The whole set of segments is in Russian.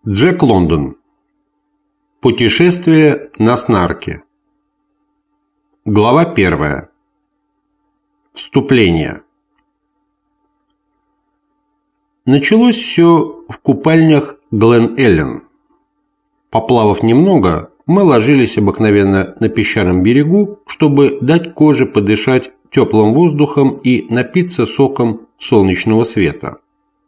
Джек Лондон. Путешествие на снарке. Глава 1. Вступление. Началось все в купальнях Глен-Эллен. Поплавав немного, мы ложились обыкновенно на песчаном берегу, чтобы дать коже подышать теплым воздухом и напиться соком солнечного света.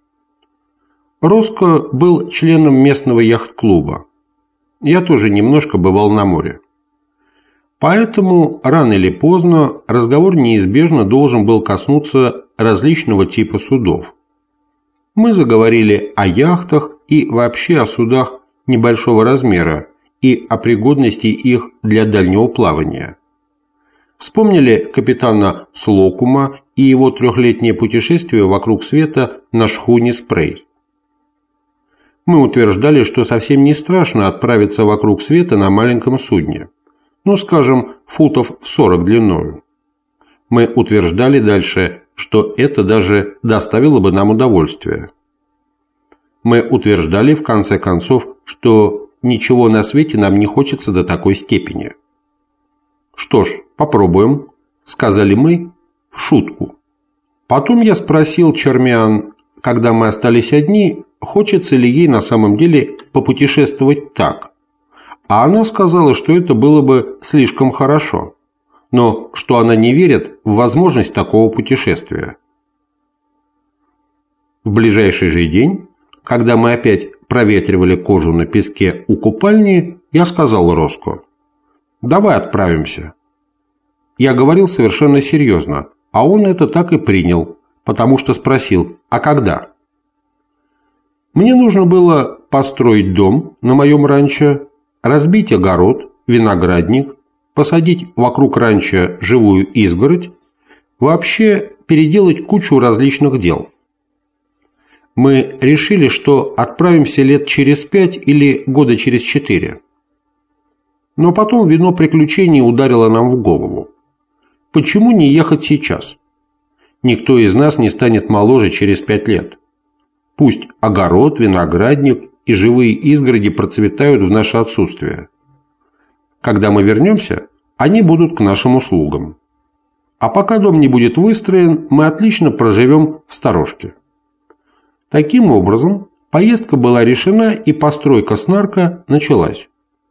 Роско был членом местного яхт-клуба. Я тоже немножко бывал на море. Поэтому рано или поздно разговор неизбежно должен был коснуться различного типа судов. Мы заговорили о яхтах и вообще о судах небольшого размера и о пригодности их для дальнего плавания. Вспомнили капитана Слокума и его трехлетнее путешествие вокруг света на шхуне «Спрей». Мы утверждали, что совсем не страшно отправиться вокруг света на маленьком судне, скажем, футов в 40 длиною. Мы утверждали дальше, что это даже доставило бы нам удовольствие. Мы утверждали, в конце концов, что ничего на свете нам не хочется до такой степени. «Что ж, попробуем», – сказали мы в шутку. Потом я спросил Чармиан, когда мы остались одни, хочется ли ей на самом деле попутешествовать так. А она сказала, что это было бы слишком хорошо, но что она не верит в возможность такого путешествия. В ближайший же день, когда мы опять проветривали кожу на песке у купальни, я сказал Роско: «Давай отправимся». Я говорил совершенно серьезно, а он это так и принял, потому что спросил: «А когда?» Мне нужно было построить дом на моем ранчо, разбить огород, виноградник, посадить вокруг ранчо живую изгородь, вообще переделать кучу различных дел. Мы решили, что отправимся лет через 5 или года через 4. Но потом вино приключений ударило нам в голову. Почему не ехать сейчас? Никто из нас не станет моложе через 5 лет. Пусть огород, виноградник и живые изгороди процветают в наше отсутствие. Когда мы вернемся, они будут к нашим услугам. А пока дом не будет выстроен, мы отлично проживем в сторожке. Таким образом, поездка была решена, и постройка снарка началась.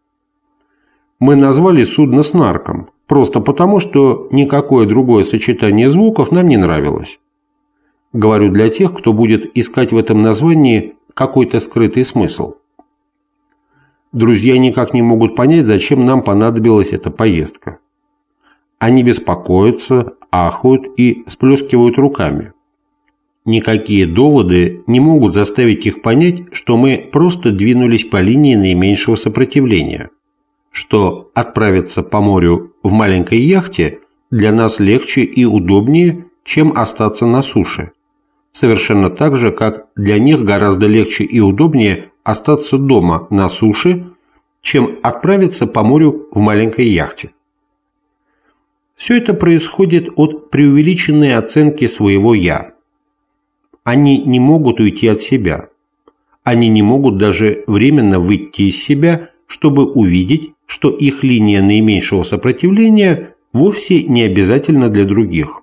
Мы назвали судно снарком, просто потому, что никакое другое сочетание звуков нам не нравилось. Говорю для тех, кто будет искать в этом названии какой-то скрытый смысл. Друзья никак не могут понять, зачем нам понадобилась эта поездка. Они беспокоятся, ахают и сплескивают руками. Никакие доводы не могут заставить их понять, что мы просто двинулись по линии наименьшего сопротивления, что отправиться по морю в маленькой яхте для нас легче и удобнее, чем остаться на суше. Совершенно так же, как для них гораздо легче и удобнее остаться дома на суше, чем отправиться по морю в маленькой яхте. Все это происходит от преувеличенной оценки своего «я». Они не могут уйти от себя. Они не могут даже временно выйти из себя, чтобы увидеть, что их линия наименьшего сопротивления вовсе не обязательна для других.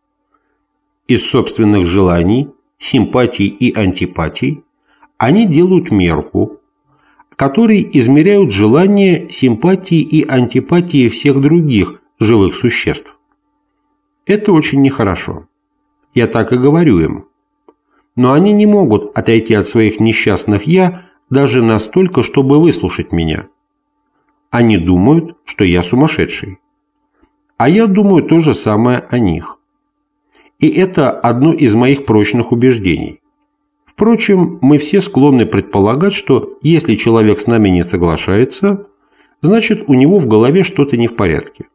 Из собственных желаний, симпатий и антипатий они делают мерку, которой измеряют желания, симпатии и антипатии всех других живых существ. Это очень нехорошо. Я так и говорю им. Но они не могут отойти от своих несчастных «я» даже настолько, чтобы выслушать меня. Они думают, что я сумасшедший. А я думаю то же самое о них. И это одно из моих прочных убеждений. Впрочем, мы все склонны предполагать, что если человек с нами не соглашается, значит, у него в голове что-то не в порядке.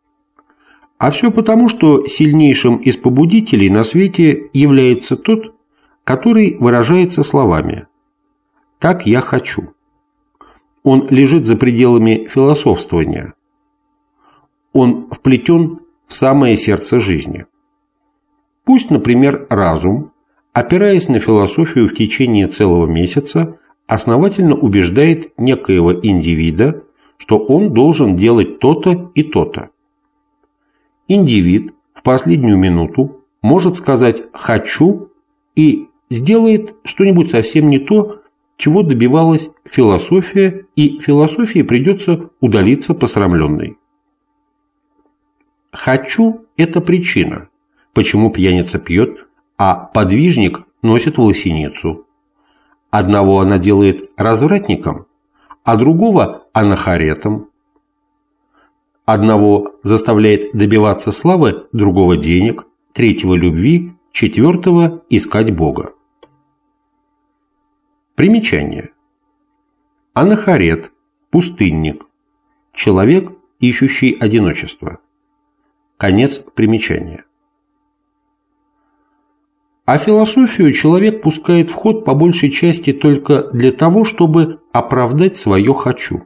А все потому, что сильнейшим из побудителей на свете является тот, который выражается словами «так я хочу». Он лежит за пределами философствования. Он вплетен в самое сердце жизни. Пусть, например, разум, опираясь на философию в течение целого месяца, основательно убеждает некоего индивида, что он должен делать то-то и то-то. Индивид в последнюю минуту может сказать «хочу» и сделает что-нибудь совсем не то, чего добивалась философия, и философии придется удалиться посрамленной. «Хочу» – это причина, почему пьяница пьет, а подвижник носит волосиницу. Одного она делает развратником, а другого – анахаретом. Одного заставляет добиваться славы, другого – денег, третьего – любви, четвертого – искать Бога. Примечание. Анахарет – пустынник, человек, ищущий одиночество. Конец примечания. А философию человек пускает в ход по большей части только для того, чтобы оправдать свое «хочу».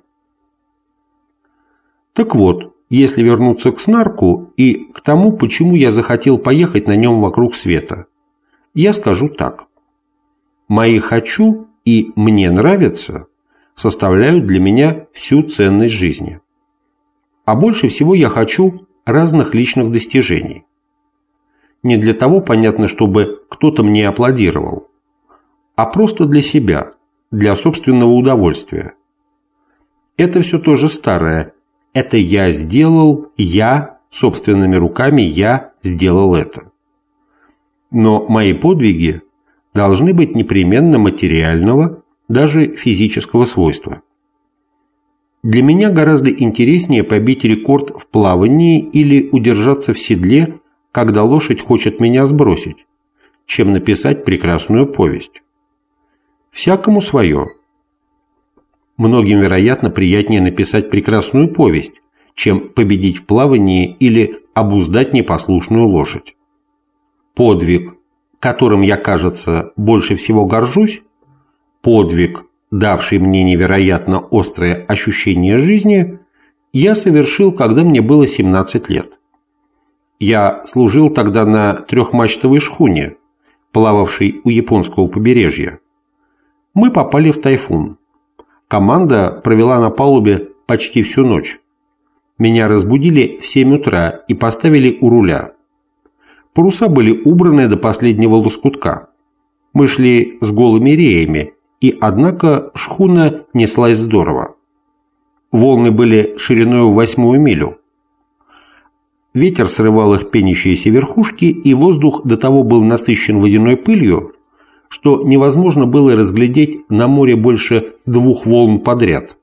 Так вот, если вернуться к Снарку и к тому, почему я захотел поехать на нем вокруг света, я скажу так. Мои «хочу» и «мне нравится» составляют для меня всю ценность жизни. А больше всего я хочу разных личных достижений. Не для того, понятно, чтобы кто-то мне аплодировал, а просто для себя, для собственного удовольствия. Это все тоже старое. Это я сделал, я, собственными руками я сделал это. Но мои подвиги должны быть непременно материального, даже физического свойства. Для меня гораздо интереснее побить рекорд в плавании или удержаться в седле, когда лошадь хочет меня сбросить, чем написать прекрасную повесть. Всякому свое. Многим, вероятно, приятнее написать прекрасную повесть, чем победить в плавании или обуздать непослушную лошадь. Подвиг, которым я, кажется, больше всего горжусь, подвиг, давший мне невероятно острое ощущение жизни, я совершил, когда мне было 17 лет. Я служил тогда на трехмачтовой шхуне, плававшей у японского побережья. Мы попали в тайфун. Команда провела на палубе почти всю ночь. Меня разбудили в 7 утра и поставили у руля. Паруса были убраны до последнего лоскутка. Мы шли с голыми реями, и, однако, шхуна неслась здорово. Волны были шириной в 8 милю. Ветер срывал их пенящиеся верхушки, и воздух до того был насыщен водяной пылью, что невозможно было разглядеть на море больше 2 волн подряд.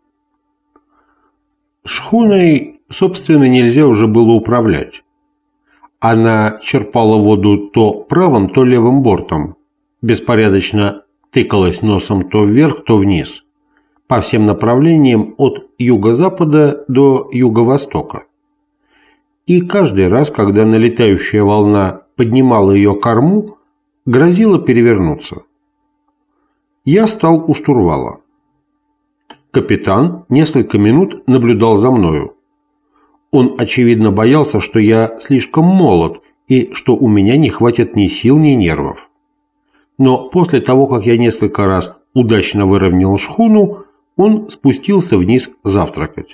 Шхуной, собственно, нельзя уже было управлять. Она черпала воду то правым, то левым бортом, беспорядочно тыкалась носом то вверх, то вниз, по всем направлениям от юго-запада до юго-востока. И каждый раз, когда налетающая волна поднимала ее корму, грозила перевернуться. Я стал у штурвала. Капитан несколько минут наблюдал за мною. Он, очевидно, боялся, что я слишком молод и что у меня не хватит ни сил, ни нервов. Но после того, как я несколько раз удачно выровнял шхуну, он спустился вниз завтракать.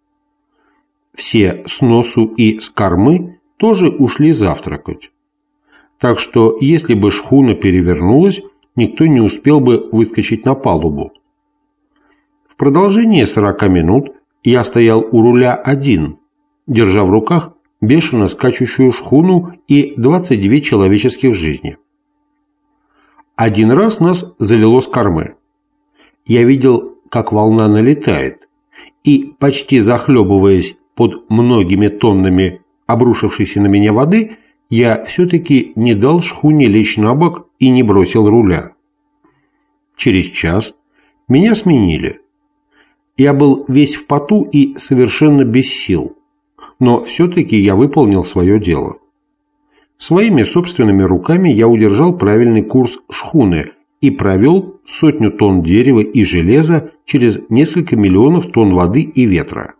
Все с носу и с кормы тоже ушли завтракать. Так что, если бы шхуна перевернулась, никто не успел бы выскочить на палубу. В продолжение 40 минут я стоял у руля один, держа в руках бешено скачущую шхуну и 22 человеческих жизни. Один раз нас залило с кормы. Я видел, как волна налетает, и, почти захлебываясь под многими тоннами обрушившейся на меня воды, я все-таки не дал шхуне лечь на бок и не бросил руля. Через час меня сменили. Я был весь в поту и совершенно без сил, но все-таки я выполнил свое дело. Своими собственными руками я удержал правильный курс шхуны и провел 100 тонн дерева и железа через несколько миллионов тонн воды и ветра.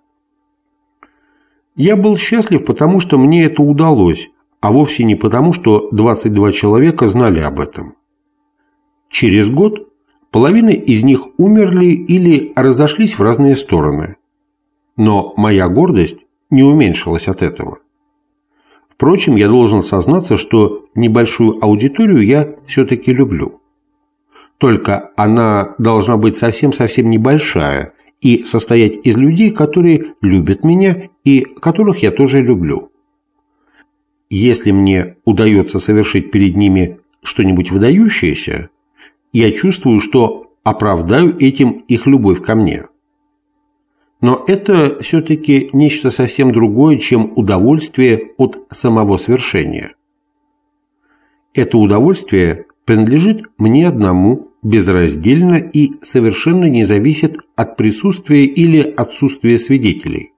Я был счастлив, потому что мне это удалось, а вовсе не потому, что 22 человека знали об этом. Через год Половина из них умерли или разошлись в разные стороны. Но моя гордость не уменьшилась от этого. Впрочем, я должен сознаться, что небольшую аудиторию я все-таки люблю. Только она должна быть совсем-совсем небольшая и состоять из людей, которые любят меня и которых я тоже люблю. Если мне удается совершить перед ними что-нибудь выдающееся, я чувствую, что оправдаю этим их любовь ко мне. Но это все-таки нечто совсем другое, чем удовольствие от самого свершения. Это удовольствие принадлежит мне одному безраздельно и совершенно не зависит от присутствия или отсутствия свидетелей.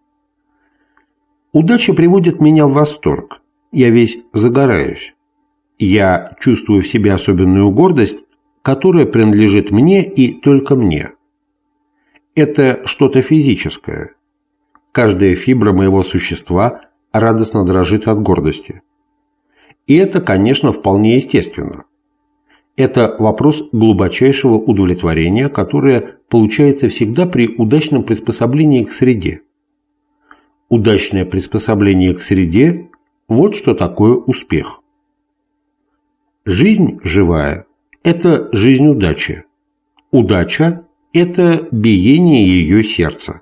Удача приводит меня в восторг. Я весь загораюсь. Я чувствую в себе особенную гордость, которая принадлежит мне и только мне. Это что-то физическое. Каждая фибра моего существа радостно дрожит от гордости. И это, конечно, вполне естественно. Это вопрос глубочайшего удовлетворения, которое получается всегда при удачном приспособлении к среде. Удачное приспособление к среде – вот что такое успех. Жизнь живая – это жизнь удачи. Удача – это биение ее сердца.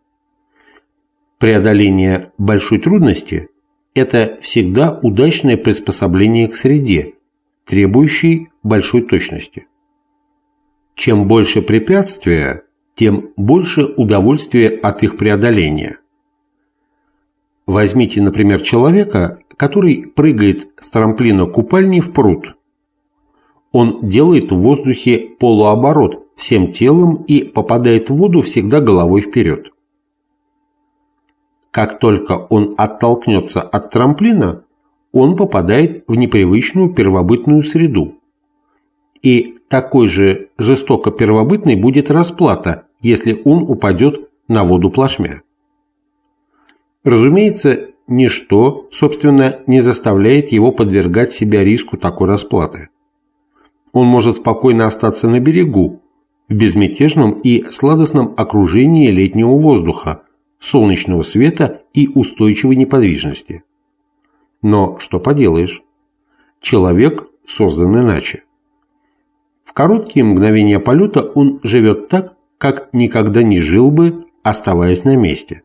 Преодоление большой трудности – это всегда удачное приспособление к среде, требующей большой точности. Чем больше препятствия, тем больше удовольствия от их преодоления. Возьмите, например, человека, который прыгает с трамплина купальни в пруд. Он делает в воздухе полуоборот всем телом и попадает в воду всегда головой вперед. Как только он оттолкнется от трамплина, он попадает в непривычную первобытную среду. И такой же жестоко первобытной будет расплата, если он упадет на воду плашмя. Разумеется, ничто, собственно, не заставляет его подвергать себя риску такой расплаты. Он может спокойно остаться на берегу, в безмятежном и сладостном окружении летнего воздуха, солнечного света и устойчивой неподвижности. Но что поделаешь? Человек создан иначе. В короткие мгновения полета он живет так, как никогда не жил бы, оставаясь на месте.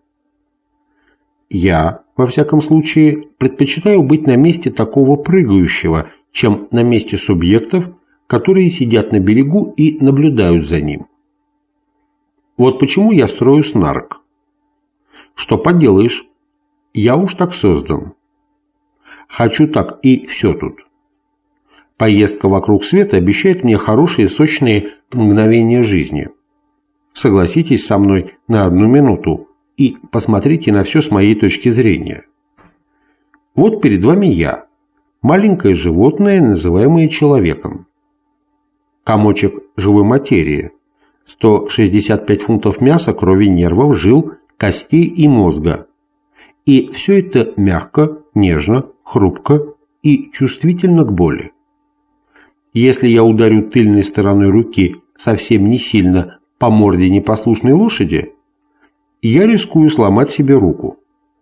Я, во всяком случае, предпочитаю быть на месте такого прыгающего, чем на месте субъектов, которые сидят на берегу и наблюдают за ним. Вот почему я строю снарк. Что поделаешь, я уж так создан. Хочу так и все тут. Поездка вокруг света обещает мне хорошие сочные мгновения жизни. Согласитесь со мной на одну минуту и посмотрите на все с моей точки зрения. Вот перед вами я, маленькое животное, называемое человеком. Комочек живой материи, 165 фунтов мяса, крови, нервов, жил, костей и мозга. И все это мягко, нежно, хрупко и чувствительно к боли. Если я ударю тыльной стороной руки совсем не сильно по морде непослушной лошади, я рискую сломать себе руку.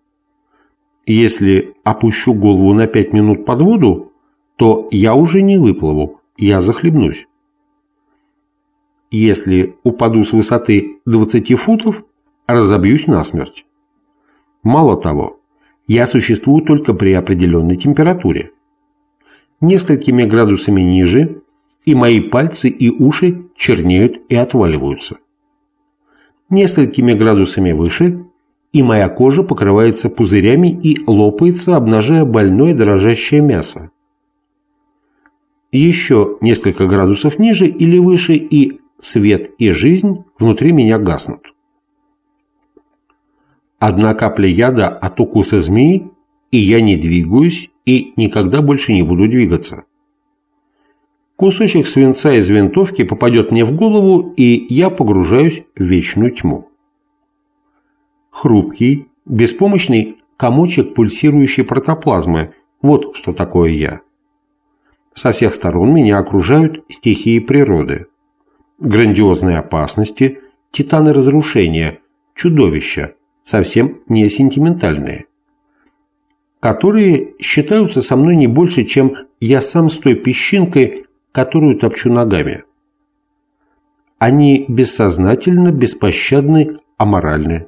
Если опущу голову на 5 минут под воду, то я уже не выплыву, я захлебнусь. Если упаду с высоты 20 футов, разобьюсь насмерть. Мало того, я существую только при определенной температуре. Несколькими градусами ниже, и мои пальцы и уши чернеют и отваливаются. Несколькими градусами выше, и моя кожа покрывается пузырями и лопается, обнажая больное дрожащее мясо. Еще несколько градусов ниже или выше, и свет и жизнь внутри меня гаснут. Одна капля яда от укуса змеи, и я не двигаюсь и никогда больше не буду двигаться. Кусочек свинца из винтовки попадет мне в голову, и я погружаюсь в вечную тьму. Хрупкий, беспомощный комочек пульсирующей протоплазмы – вот что такое я. Со всех сторон меня окружают стихии природы. грандиозные опасности, титаны разрушения, чудовища, совсем не сентиментальные, которые считаются со мной не больше, чем я сам с той песчинкой, которую топчу ногами. Они бессознательно, беспощадны, аморальны.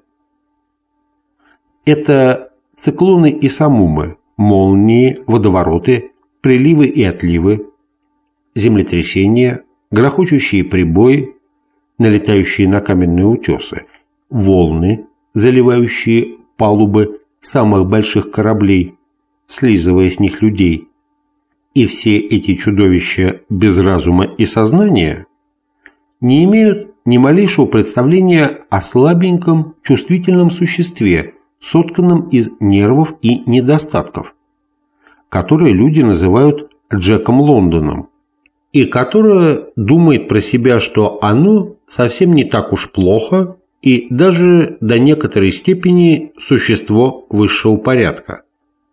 Это циклоны и самумы, молнии, водовороты, приливы и отливы, землетрясения, грохочущие прибои, налетающие на каменные утесы, волны, заливающие палубы самых больших кораблей, слизывая с них людей. И все эти чудовища без разума и сознания не имеют ни малейшего представления о слабеньком чувствительном существе, сотканном из нервов и недостатков, которое люди называют Джеком Лондоном, и которое думает про себя, что оно совсем не так уж плохо и даже до некоторой степени существо высшего порядка.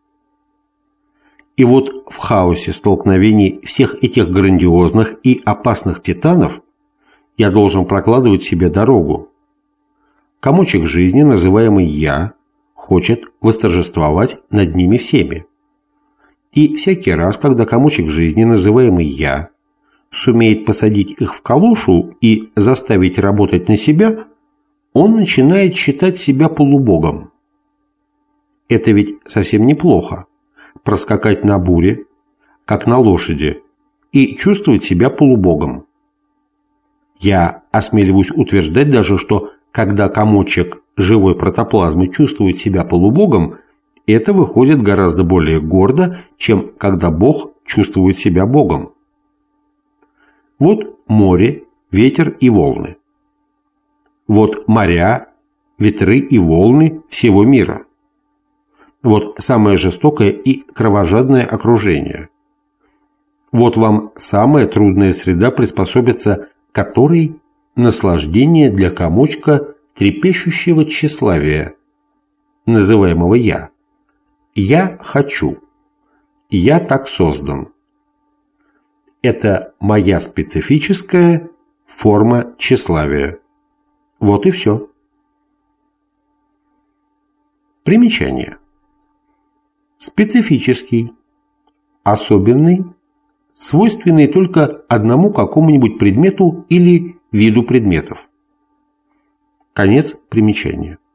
И вот в хаосе столкновений всех этих грандиозных и опасных титанов я должен прокладывать себе дорогу. Комочек жизни, называемый «я», хочет восторжествовать над ними всеми. И всякий раз, когда комочек жизни, называемый «я», сумеет посадить их в калошу и заставить работать на себя, он начинает считать себя полубогом. Это ведь совсем неплохо – проскакать на буре, как на лошади, и чувствовать себя полубогом. Я осмеливаюсь утверждать даже, что когда комочек живой протоплазмы чувствует себя полубогом, это выходит гораздо более гордо, чем когда Бог чувствует себя Богом. Вот море, ветер и волны. Вот моря, ветры и волны всего мира. Вот самое жестокое и кровожадное окружение. Вот вам самая трудная среда, приспособиться к которой наслаждение для комочка трепещущего тщеславия, называемого «я». «Я хочу». «Я так создан». Это моя специфическая форма тщеславия. Вот и все. Примечание. Специфический, особенный, свойственный только одному какому-нибудь предмету или виду предметов. Конец примечания.